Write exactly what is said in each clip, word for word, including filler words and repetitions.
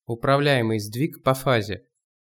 Управляемый сдвиг по фазе.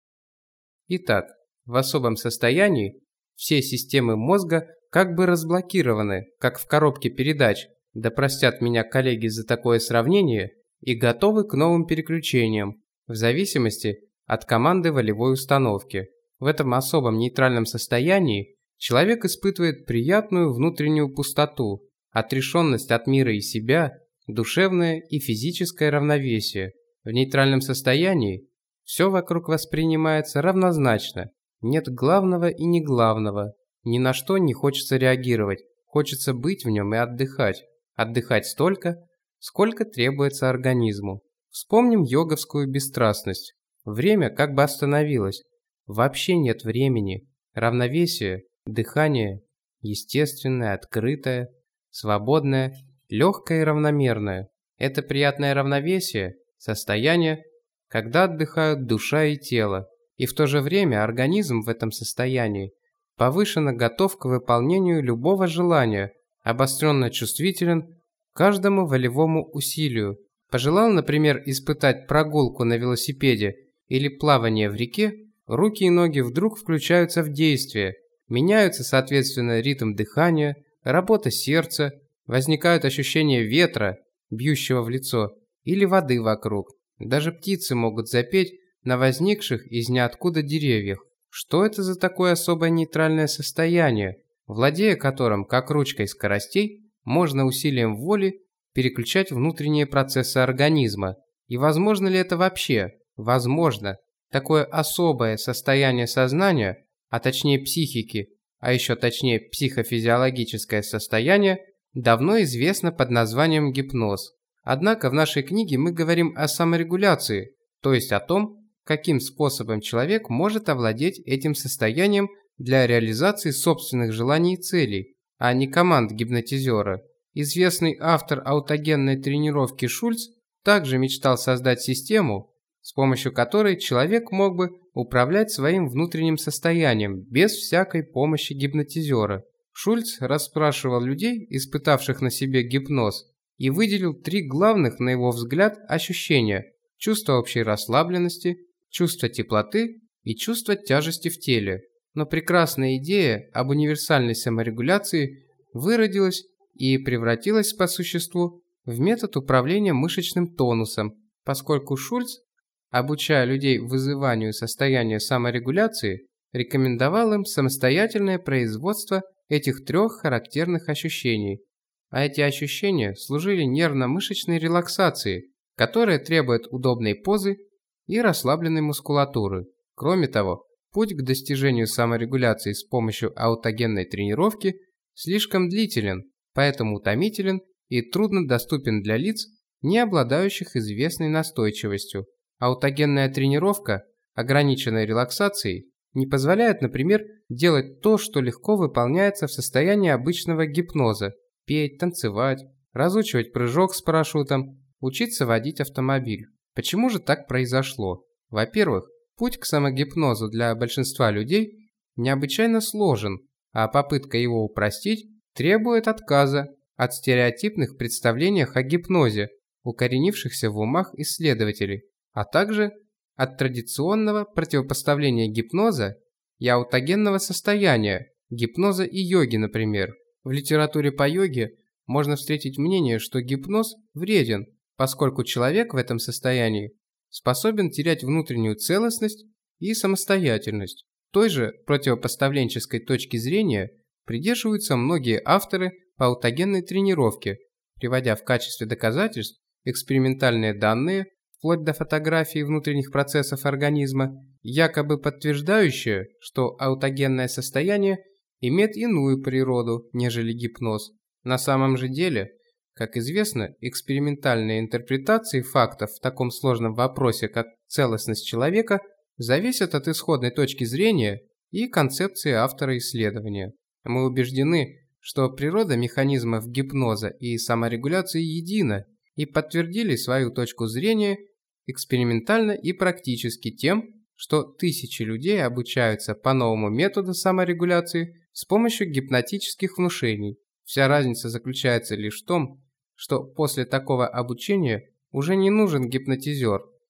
Итак, в особом состоянии все системы мозга как бы разблокированы, как в коробке передач, да простят меня коллеги за такое сравнение, и готовы к новым переключениям, в зависимости от команды волевой установки. В этом особом нейтральном состоянии человек испытывает приятную внутреннюю пустоту, отрешенность от мира и себя, душевное и физическое равновесие. В нейтральном состоянии все вокруг воспринимается равнозначно, нет главного и не главного, ни на что не хочется реагировать, хочется быть в нем и отдыхать. Отдыхать столько, сколько требуется организму. Вспомним йоговскую бесстрастность. Время как бы остановилось. Вообще нет времени. Равновесие, дыхание, естественное, открытое, свободное, легкое и равномерное. Это приятное равновесие, состояние, когда отдыхают душа и тело. И в то же время организм в этом состоянии повышенно готов к выполнению любого желания, обостренно чувствителен к каждому волевому усилию. Пожелал, например, испытать прогулку на велосипеде или плавание в реке, руки и ноги вдруг включаются в действие, меняются соответственно ритм дыхания, работа сердца, возникают ощущения ветра, бьющего в лицо, или воды вокруг. Даже птицы могут запеть на возникших из ниоткуда деревьях. Что это за такое особое нейтральное состояние, владея которым, как ручкой скоростей, можно усилием воли переключать внутренние процессы организма? И возможно ли это вообще? Возможно. Такое особое состояние сознания, а точнее психики, а еще точнее психофизиологическое состояние, давно известно под названием гипноз. Однако в нашей книге мы говорим о саморегуляции, то есть о том, каким способом человек может овладеть этим состоянием для реализации собственных желаний и целей, а не команд гипнотизера. Известный автор аутогенной тренировки Шульц также мечтал создать систему, с помощью которой человек мог бы управлять своим внутренним состоянием без всякой помощи гипнотизера. Шульц расспрашивал людей, испытавших на себе гипноз, и выделил три главных, на его взгляд, ощущения: чувство общей расслабленности, чувство теплоты и чувство тяжести в теле. Но прекрасная идея об универсальной саморегуляции выродилась и превратилась по существу в метод управления мышечным тонусом, поскольку Шульц, обучая людей вызыванию состояния саморегуляции, рекомендовал им самостоятельное производство этих трех характерных ощущений. А эти ощущения служили нервно-мышечной релаксацией, которая требует удобной позы и расслабленной мускулатуры. Кроме того, путь к достижению саморегуляции с помощью аутогенной тренировки слишком длителен, поэтому утомителен и труднодоступен для лиц, не обладающих известной настойчивостью. Аутогенная тренировка, ограниченная релаксацией, не позволяет, например, делать то, что легко выполняется в состоянии обычного гипноза: петь, танцевать, разучивать прыжок с парашютом, учиться водить автомобиль. Почему же так произошло? Во-первых, путь к самогипнозу для большинства людей необычайно сложен, а попытка его упростить требует отказа от стереотипных представлений о гипнозе, укоренившихся в умах исследователей, а также от традиционного противопоставления гипноза и аутогенного состояния, гипноза и йоги, например. В литературе по йоге можно встретить мнение, что гипноз вреден, поскольку человек в этом состоянии способен терять внутреннюю целостность и самостоятельность. Той же противопоставленческой точки зрения придерживаются многие авторы по аутогенной тренировке, приводя в качестве доказательств экспериментальные данные, вплоть до фотографий внутренних процессов организма, якобы подтверждающие, что аутогенное состояние имеет иную природу, нежели гипноз. На самом же деле, как известно, экспериментальные интерпретации фактов в таком сложном вопросе, как целостность человека, зависят от исходной точки зрения и концепции автора исследования. Мы убеждены, что природа механизмов гипноза и саморегуляции едина, и подтвердили свою точку зрения экспериментально и практически тем, что тысячи людей обучаются по новому методу саморегуляции с помощью гипнотических внушений. Вся разница заключается лишь в том, что после такого обучения уже не нужен гипнотизер,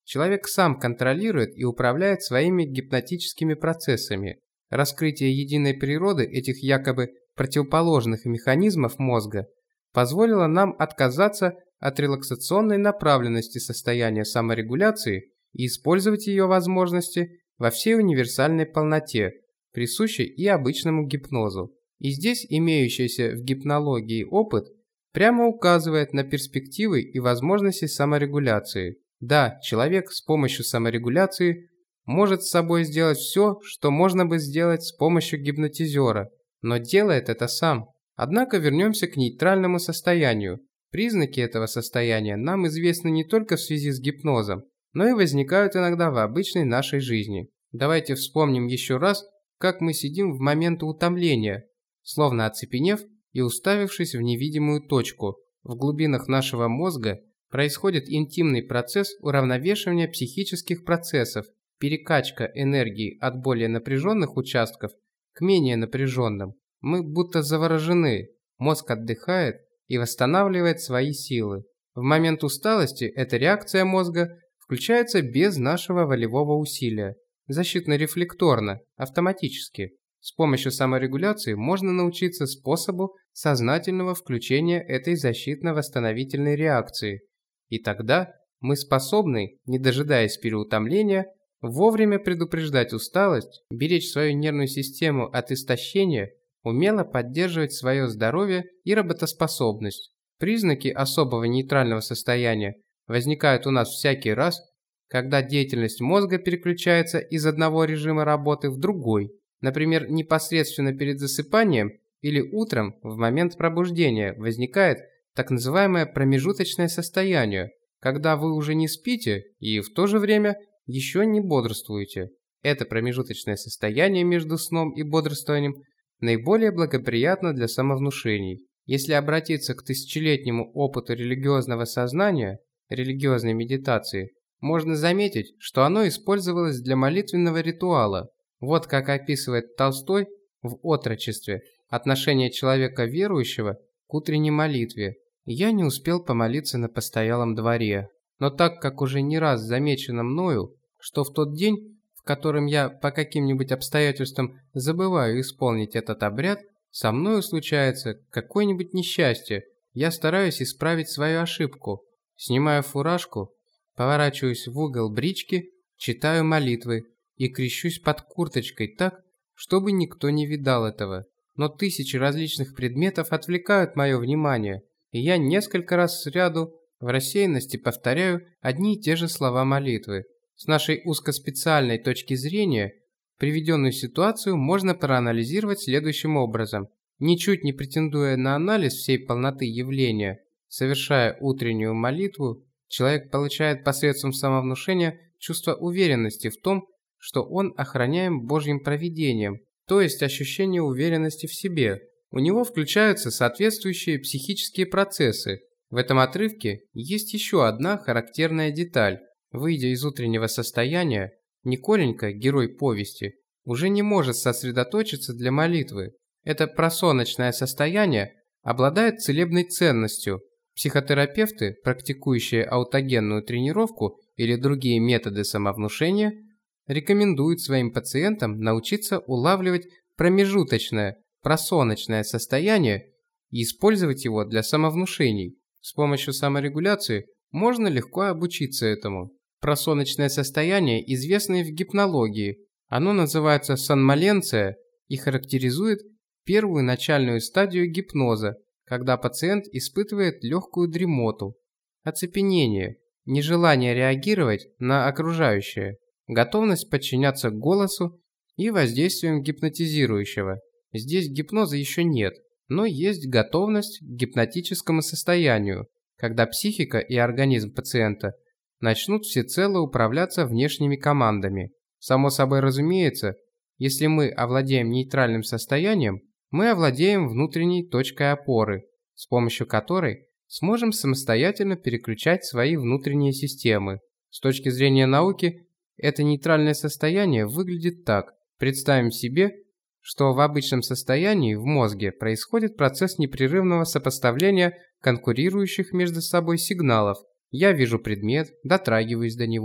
Человек сам контролирует и управляет своими гипнотическими процессами. Раскрытие единой природы этих якобы противоположных механизмов мозга позволило нам отказаться от релаксационной направленности состояния саморегуляции и использовать ее возможности во всей универсальной полноте, присущей и обычному гипнозу. И здесь имеющийся в гипнологии опыт прямо указывает на перспективы и возможности саморегуляции. Да, человек с помощью саморегуляции может с собой сделать все, что можно бы сделать с помощью гипнотизера, но делает это сам. Однако вернемся к нейтральному состоянию. Признаки этого состояния нам известны не только в связи с гипнозом, но и возникают иногда в обычной нашей жизни. Давайте вспомним еще раз, как мы сидим в момент утомления, словно оцепенев и уставившись в невидимую точку. В глубинах нашего мозга происходит интимный процесс уравновешивания психических процессов, перекачка энергии от более напряженных участков к менее напряженным. Мы будто заворожены, мозг отдыхает и восстанавливает свои силы. В момент усталости эта реакция мозга включается без нашего волевого усилия, защитно-рефлекторно, автоматически. С помощью саморегуляции можно научиться способу сознательного включения этой защитно-восстановительной реакции. И тогда мы способны, не дожидаясь переутомления, вовремя предупреждать усталость, беречь свою нервную систему от истощения, умело поддерживать свое здоровье и работоспособность. Признаки особого нейтрального состояния возникают у нас всякий раз, когда деятельность мозга переключается из одного режима работы в другой. Например, непосредственно перед засыпанием или утром в момент пробуждения возникает так называемое промежуточное состояние, когда вы уже не спите и в то же время еще не бодрствуете. Это промежуточное состояние между сном и бодрствованием наиболее благоприятно для самовнушений. Если обратиться к тысячелетнему опыту религиозного сознания, религиозной медитации, можно заметить, что оно использовалось для молитвенного ритуала. Вот как описывает Толстой в «Отрочестве» отношение человека верующего к утренней молитве. «Я не успел помолиться на постоялом дворе, но так как уже не раз замечено мною, что в тот день, в котором я по каким-нибудь обстоятельствам забываю исполнить этот обряд, со мною случается какое-нибудь несчастье, я стараюсь исправить свою ошибку, снимаю фуражку, поворачиваюсь в угол брички, читаю молитвы и крещусь под курточкой так, чтобы никто не видал этого. Но тысячи различных предметов отвлекают мое внимание, и я несколько раз сряду в рассеянности повторяю одни и те же слова молитвы. С нашей узкоспециальной точки зрения приведенную ситуацию можно проанализировать следующим образом. Ничуть не претендуя на анализ всей полноты явления, совершая утреннюю молитву, человек получает посредством самовнушения чувство уверенности в том, что он охраняем Божьим провидением, то есть ощущение уверенности в себе. У него включаются соответствующие психические процессы. В этом отрывке есть еще одна характерная деталь. Выйдя из утреннего состояния, Николенька, герой повести, уже не может сосредоточиться для молитвы. Это просоночное состояние обладает целебной ценностью. Психотерапевты, практикующие аутогенную тренировку или другие методы самовнушения, рекомендуют своим пациентам научиться улавливать промежуточное, просоночное состояние и использовать его для самовнушений. С помощью саморегуляции можно легко обучиться этому. Просоночное состояние известно и в гипнологии. Оно называется сонмоленция и характеризует первую начальную стадию гипноза, когда пациент испытывает легкую дремоту, оцепенение, нежелание реагировать на окружающее, готовность подчиняться голосу и воздействием гипнотизирующего. Здесь гипноза еще нет, но есть готовность к гипнотическому состоянию, когда психика и организм пациента начнут всецело управляться внешними командами. Само собой разумеется, если мы овладеем нейтральным состоянием, мы овладеем внутренней точкой опоры, с помощью которой сможем самостоятельно переключать свои внутренние системы. С точки зрения науки, это нейтральное состояние выглядит так. Представим себе, что в обычном состоянии в мозге происходит процесс непрерывного сопоставления конкурирующих между собой сигналов. Я вижу предмет, дотрагиваюсь до него,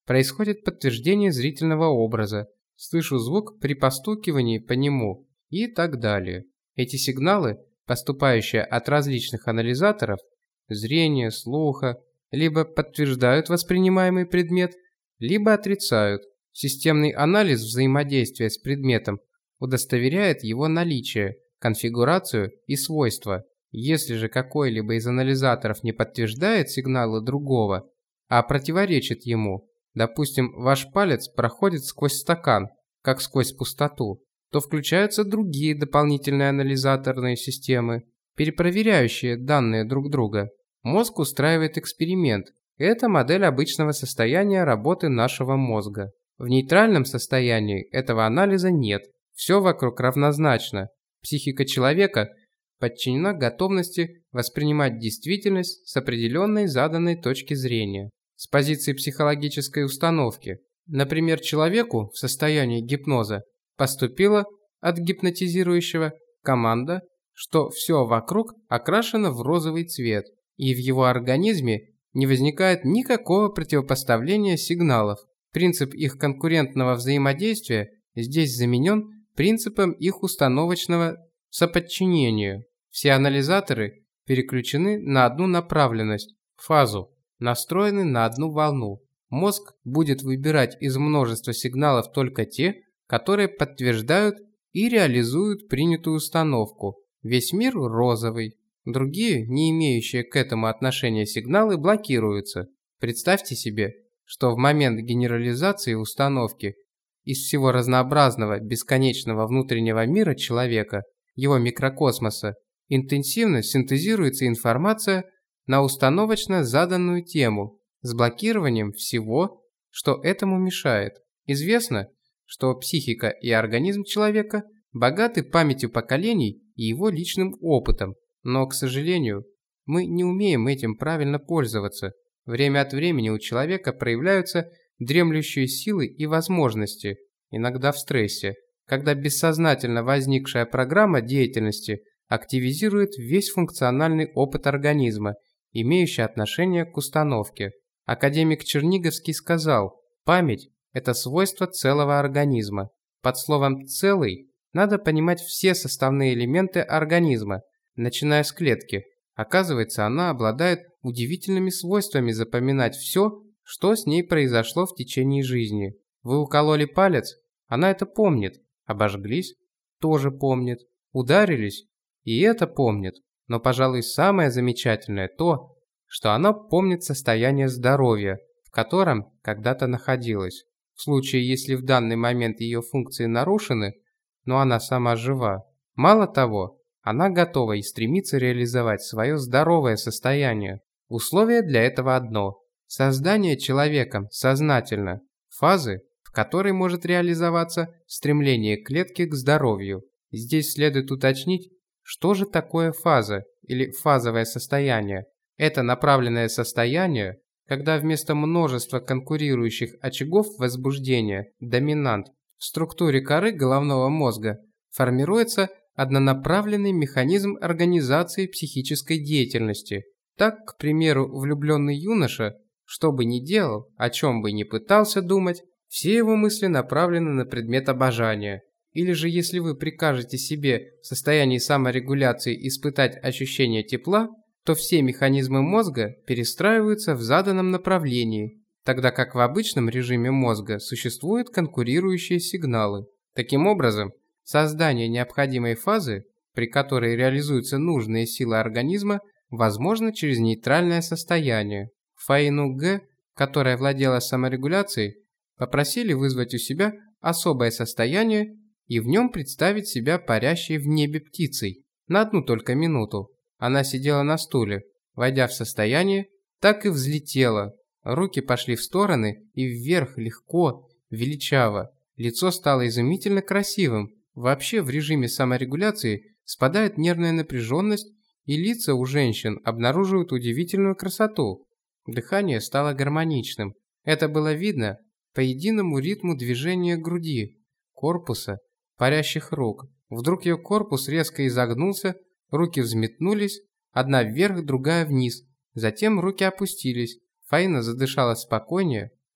происходит подтверждение зрительного образа, слышу звук при постукивании по нему и так далее. Эти сигналы, поступающие от различных анализаторов, зрения, слуха, либо подтверждают воспринимаемый предмет, либо отрицают. Системный анализ взаимодействия с предметом удостоверяет его наличие, конфигурацию и свойства. Если же какой-либо из анализаторов не подтверждает сигналы другого, а противоречит ему, допустим, ваш палец проходит сквозь стакан, как сквозь пустоту, то включаются другие дополнительные анализаторные системы, перепроверяющие данные друг друга. Мозг устраивает эксперимент. Это модель обычного состояния работы нашего мозга. В нейтральном состоянии этого анализа нет. Все вокруг равнозначно. Психика человека подчинена готовности воспринимать действительность с определенной заданной точки зрения, с позиции психологической установки. Например, человеку в состоянии гипноза поступила от гипнотизирующего команда, что все вокруг окрашено в розовый цвет, и в его организме не возникает никакого противопоставления сигналов. Принцип их конкурентного взаимодействия здесь заменен принципом их установочного соподчинения. Все анализаторы переключены на одну направленность, фазу, настроены на одну волну. Мозг будет выбирать из множества сигналов только те, которые подтверждают и реализуют принятую установку. Весь мир розовый. Другие, не имеющие к этому отношения сигналы, блокируются. Представьте себе, что в момент генерализации установки из всего разнообразного бесконечного внутреннего мира человека, его микрокосмоса, интенсивно синтезируется информация на установочно заданную тему с блокированием всего, что этому мешает. Известно, что психика и организм человека богаты памятью поколений и его личным опытом, но, к сожалению, мы не умеем этим правильно пользоваться. Время от времени у человека проявляются дремлющие силы и возможности, иногда в стрессе, когда бессознательно возникшая программа деятельности активизирует весь функциональный опыт организма, имеющий отношение к установке. Академик Черниговский сказал: память – это свойство целого организма. Под словом «целый» надо понимать все составные элементы организма, начиная с клетки. Оказывается, она обладает удивительными свойствами запоминать все, что с ней произошло в течение жизни. Вы укололи палец, она это помнит. Обожглись, тоже помнит. Ударились, и это помнит. Но, пожалуй, самое замечательное то, что она помнит состояние здоровья, в котором когда-то находилась. В случае, если в данный момент ее функции нарушены, но она сама жива. Мало того, она готова и стремится реализовать свое здоровое состояние. Условие для этого одно – создание человеком сознательно фазы, в которой может реализоваться стремление клетки к здоровью. Здесь следует уточнить, что же такое фаза или фазовое состояние. Это направленное состояние, когда вместо множества конкурирующих очагов возбуждения, доминант, в структуре коры головного мозга формируется однонаправленный механизм организации психической деятельности. Так, к примеру, влюбленный юноша, что бы ни делал, о чем бы ни пытался думать, все его мысли направлены на предмет обожания. Или же, если вы прикажете себе в состоянии саморегуляции испытать ощущение тепла, то все механизмы мозга перестраиваются в заданном направлении, тогда как в обычном режиме мозга существуют конкурирующие сигналы. Таким образом, создание необходимой фазы, при которой реализуются нужные силы организма, возможно через нейтральное состояние. Фаину Г., которая владела саморегуляцией, попросили вызвать у себя особое состояние и в нем представить себя парящей в небе птицей. На одну только минуту. Она сидела на стуле. Войдя в состояние, так и взлетела. Руки пошли в стороны и вверх легко, величаво. Лицо стало изумительно красивым. Вообще в режиме саморегуляции спадает нервная напряженность, и лица у женщин обнаруживают удивительную красоту. Дыхание стало гармоничным. Это было видно по единому ритму движения груди, корпуса, парящих рук. Вдруг ее корпус резко изогнулся, руки взметнулись, одна вверх, другая вниз. Затем руки опустились. Фаина задышала спокойнее,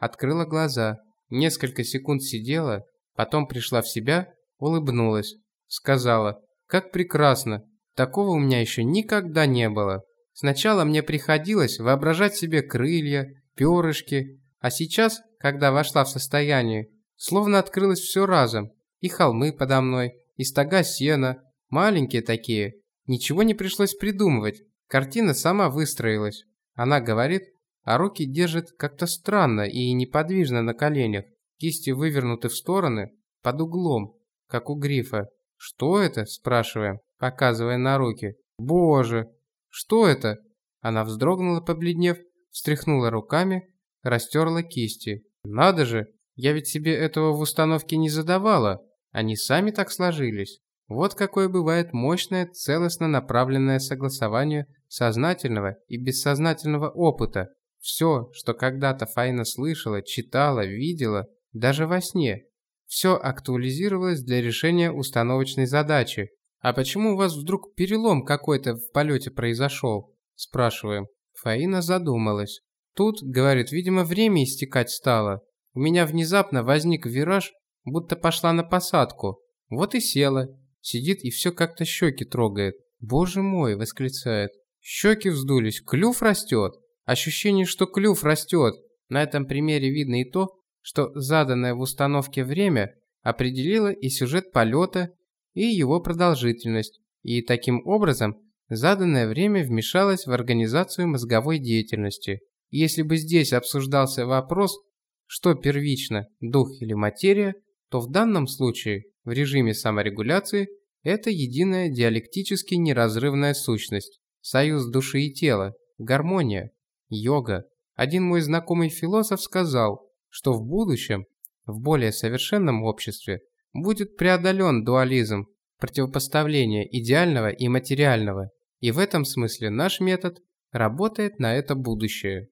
открыла глаза, несколько секунд сидела, потом пришла в себя, улыбнулась, сказала: «Как прекрасно! Такого у меня еще никогда не было. Сначала мне приходилось воображать себе крылья, перышки, а сейчас, когда вошла в состояние, словно открылось все разом, и холмы подо мной, и стога сена, маленькие такие, ничего не пришлось придумывать, картина сама выстроилась». Она говорит, а руки держит как-то странно и неподвижно на коленях, кисти вывернуты в стороны, под углом, как у грифа. «Что это?» – спрашиваем, показывая на руки. «Боже, что это?» Она вздрогнула, побледнев, встряхнула руками, растерла кисти. «Надо же, я ведь себе этого в установке не задавала, они сами так сложились». Вот какое бывает мощное, целостно направленное согласование сознательного и бессознательного опыта. Все, что когда-то Фаина слышала, читала, видела, даже во сне, все актуализировалось для решения установочной задачи. «А почему у вас вдруг перелом какой-то в полете произошел?» – спрашиваем. Фаина задумалась. «Тут, — говорит, — видимо, время истекать стало. У меня внезапно возник вираж, будто пошла на посадку. Вот и села. Сидит и все как-то щеки трогает. «Боже мой!» – восклицает. «Щеки вздулись, клюв растет!» Ощущение, что клюв растет. На этом примере видно и то, что заданное в установке время определило и сюжет полета, и его продолжительность, и таким образом заданное время вмешалось в организацию мозговой деятельности. И если бы здесь обсуждался вопрос, что первично, дух или материя, то в данном случае в режиме саморегуляции это единая диалектически неразрывная сущность, союз души и тела, гармония, йога. Один мой знакомый философ сказал, что в будущем, в более совершенном обществе, будет преодолен дуализм, противопоставление идеального и материального, и в этом смысле наш метод работает на это будущее.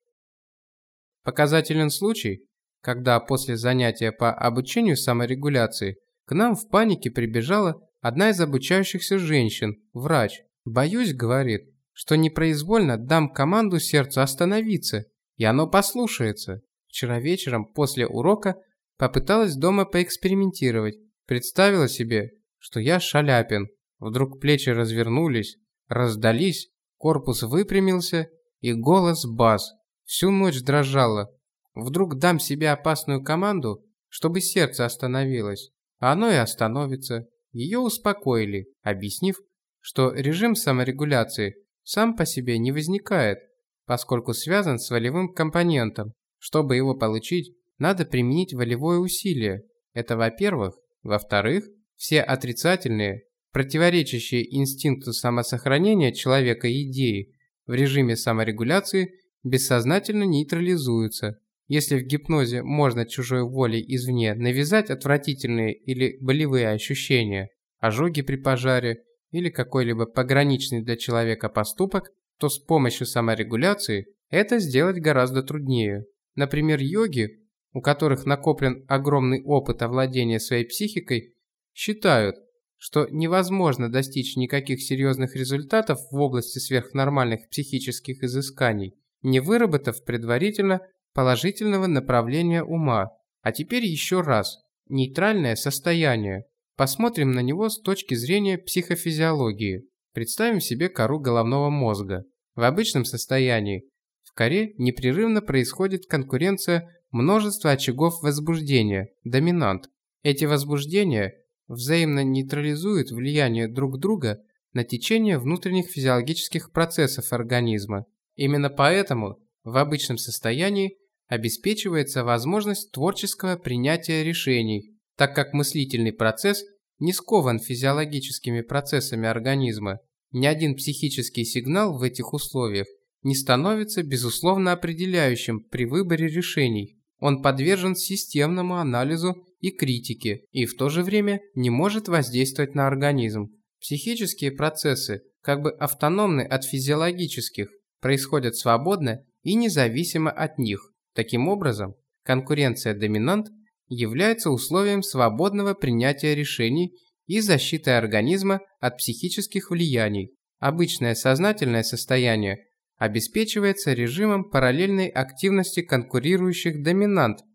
Показателен случай, когда после занятия по обучению саморегуляции к нам в панике прибежала одна из обучающихся женщин, врач. «Боюсь, — говорит, — что непроизвольно дам команду сердцу остановиться, и оно послушается. Вчера вечером после урока попыталась дома поэкспериментировать, представила себе, что я Шаляпин. Вдруг плечи развернулись, раздались, корпус выпрямился и голос бас. Всю ночь дрожала. Вдруг дам себе опасную команду, чтобы сердце остановилось, а оно и остановится». Ее успокоили, объяснив, что режим саморегуляции сам по себе не возникает, поскольку связан с волевым компонентом. Чтобы его получить, надо применить волевое усилие. Это во-первых. Во-вторых, все отрицательные, противоречащие инстинкту самосохранения человека идеи в режиме саморегуляции бессознательно нейтрализуются. Если в гипнозе можно чужой волей извне навязать отвратительные или болевые ощущения, ожоги при пожаре или какой-либо пограничный для человека поступок, то с помощью саморегуляции это сделать гораздо труднее. Например, йоги, у которых накоплен огромный опыт овладения своей психикой, считают, что невозможно достичь никаких серьезных результатов в области сверхнормальных психических изысканий, не выработав предварительно положительного направления ума. А теперь еще раз. Нейтральное состояние. Посмотрим на него с точки зрения психофизиологии. Представим себе кору головного мозга. В обычном состоянии в коре непрерывно происходит конкуренция множества очагов возбуждения, доминант. Эти возбуждения взаимно нейтрализуют влияние друг друга на течение внутренних физиологических процессов организма. Именно поэтому в обычном состоянии обеспечивается возможность творческого принятия решений, так как мыслительный процесс не скован физиологическими процессами организма. Ни один психический сигнал в этих условиях не становится безусловно определяющим при выборе решений. Он подвержен системному анализу и критике, и в то же время не может воздействовать на организм. Психические процессы, как бы автономны от физиологических, происходят свободно и независимо от них. Таким образом, конкуренция доминант является условием свободного принятия решений и защиты организма от психических влияний. Обычное сознательное состояние обеспечивается режимом параллельной активности конкурирующих доминант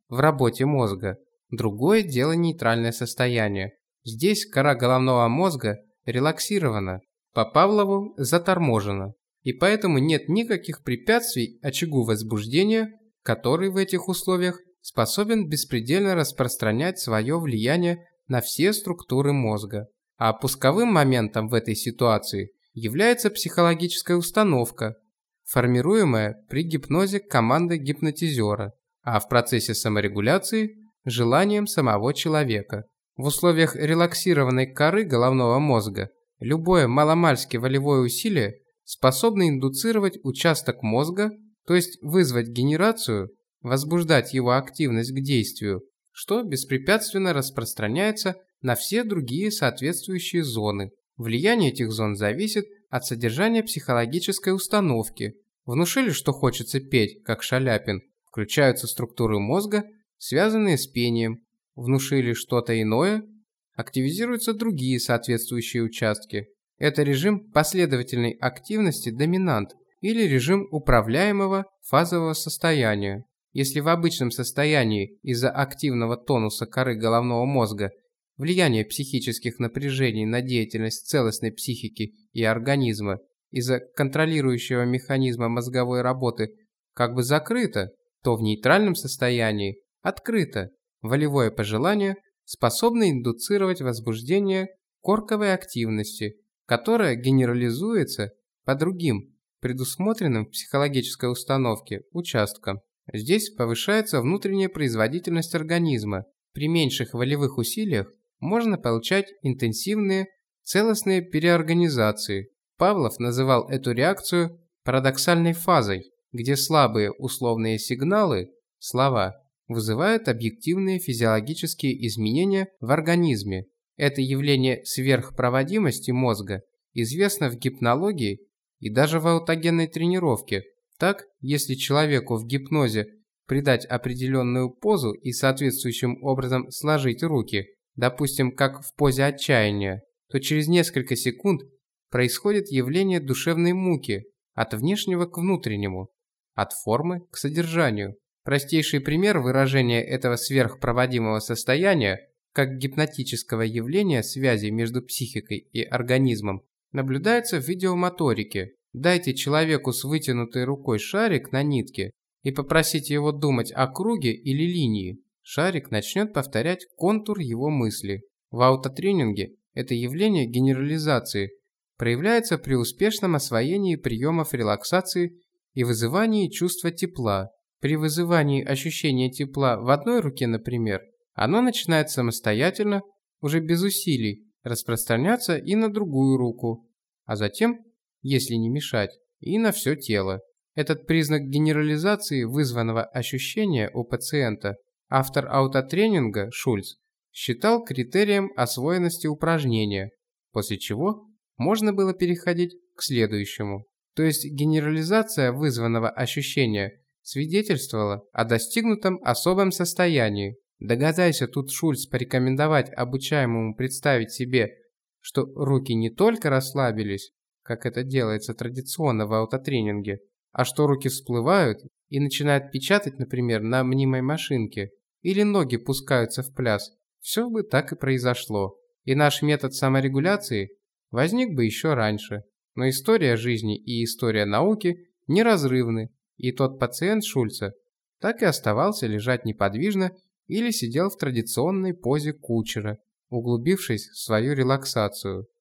в работе мозга. Другое дело нейтральное состояние. Здесь кора головного мозга релаксирована, по Павлову заторможена. И поэтому нет никаких препятствий очагу возбуждения, который в этих условиях способен беспредельно распространять свое влияние на все структуры мозга. А пусковым моментом в этой ситуации является психологическая установка, формируемая при гипнозе командой гипнотизера, а в процессе саморегуляции – желанием самого человека. В условиях релаксированной коры головного мозга любое маломальски волевое усилие способно индуцировать участок мозга, то есть вызвать генерацию, возбуждать его активность к действию, что беспрепятственно распространяется на все другие соответствующие зоны. Влияние этих зон зависит от содержания психологической установки. Внушили, что хочется петь, как Шаляпин, включаются структуры мозга, связанные с пением. Внушили что-то иное, активизируются другие соответствующие участки. Это режим последовательной активности доминант или режим управляемого фазового состояния. Если в обычном состоянии из-за активного тонуса коры головного мозга влияние психических напряжений на деятельность целостной психики и организма из-за контролирующего механизма мозговой работы как бы закрыто, то в нейтральном состоянии открыто. Волевое пожелание способно индуцировать возбуждение корковой активности, которая генерализуется по другим, предусмотренным в психологической установке, участкам. Здесь повышается внутренняя производительность организма. При меньших волевых усилиях можно получать интенсивные целостные переорганизации. Павлов называл эту реакцию парадоксальной фазой, где слабые условные сигналы, слова, вызывают объективные физиологические изменения в организме. Это явление сверхпроводимости мозга известно в гипнологии и даже в аутогенной тренировке. Так, если человеку в гипнозе придать определенную позу и соответствующим образом сложить руки, допустим, как в позе отчаяния, то через несколько секунд происходит явление душевной муки от внешнего к внутреннему, от формы к содержанию. Простейший пример выражения этого сверхпроводимого состояния как гипнотического явления связи между психикой и организмом наблюдается в видеомоторике. Дайте человеку с вытянутой рукой шарик на нитке и попросите его думать о круге или линии. Шарик начнет повторять контур его мысли. В аутотренинге это явление генерализации проявляется при успешном освоении приемов релаксации и вызывании чувства тепла. При вызывании ощущения тепла в одной руке, например, оно начинает самостоятельно, уже без усилий, распространяться и на другую руку, а затем, если не мешать, и на все тело. Этот признак генерализации вызванного ощущения у пациента автор аутотренинга Шульц считал критерием освоенности упражнения, после чего можно было переходить к следующему. То есть генерализация вызванного ощущения свидетельствовала о достигнутом особом состоянии. Догадайся тут Шульц порекомендовать обучаемому представить себе, что руки не только расслабились, как это делается традиционно в аутотренинге, а что руки всплывают и начинают печатать, например, на мнимой машинке, или ноги пускаются в пляс, все бы так и произошло. И наш метод саморегуляции возник бы еще раньше. Но история жизни и история науки неразрывны, и тот пациент Шульца так и оставался лежать неподвижно или сидел в традиционной позе кучера, углубившись в свою релаксацию.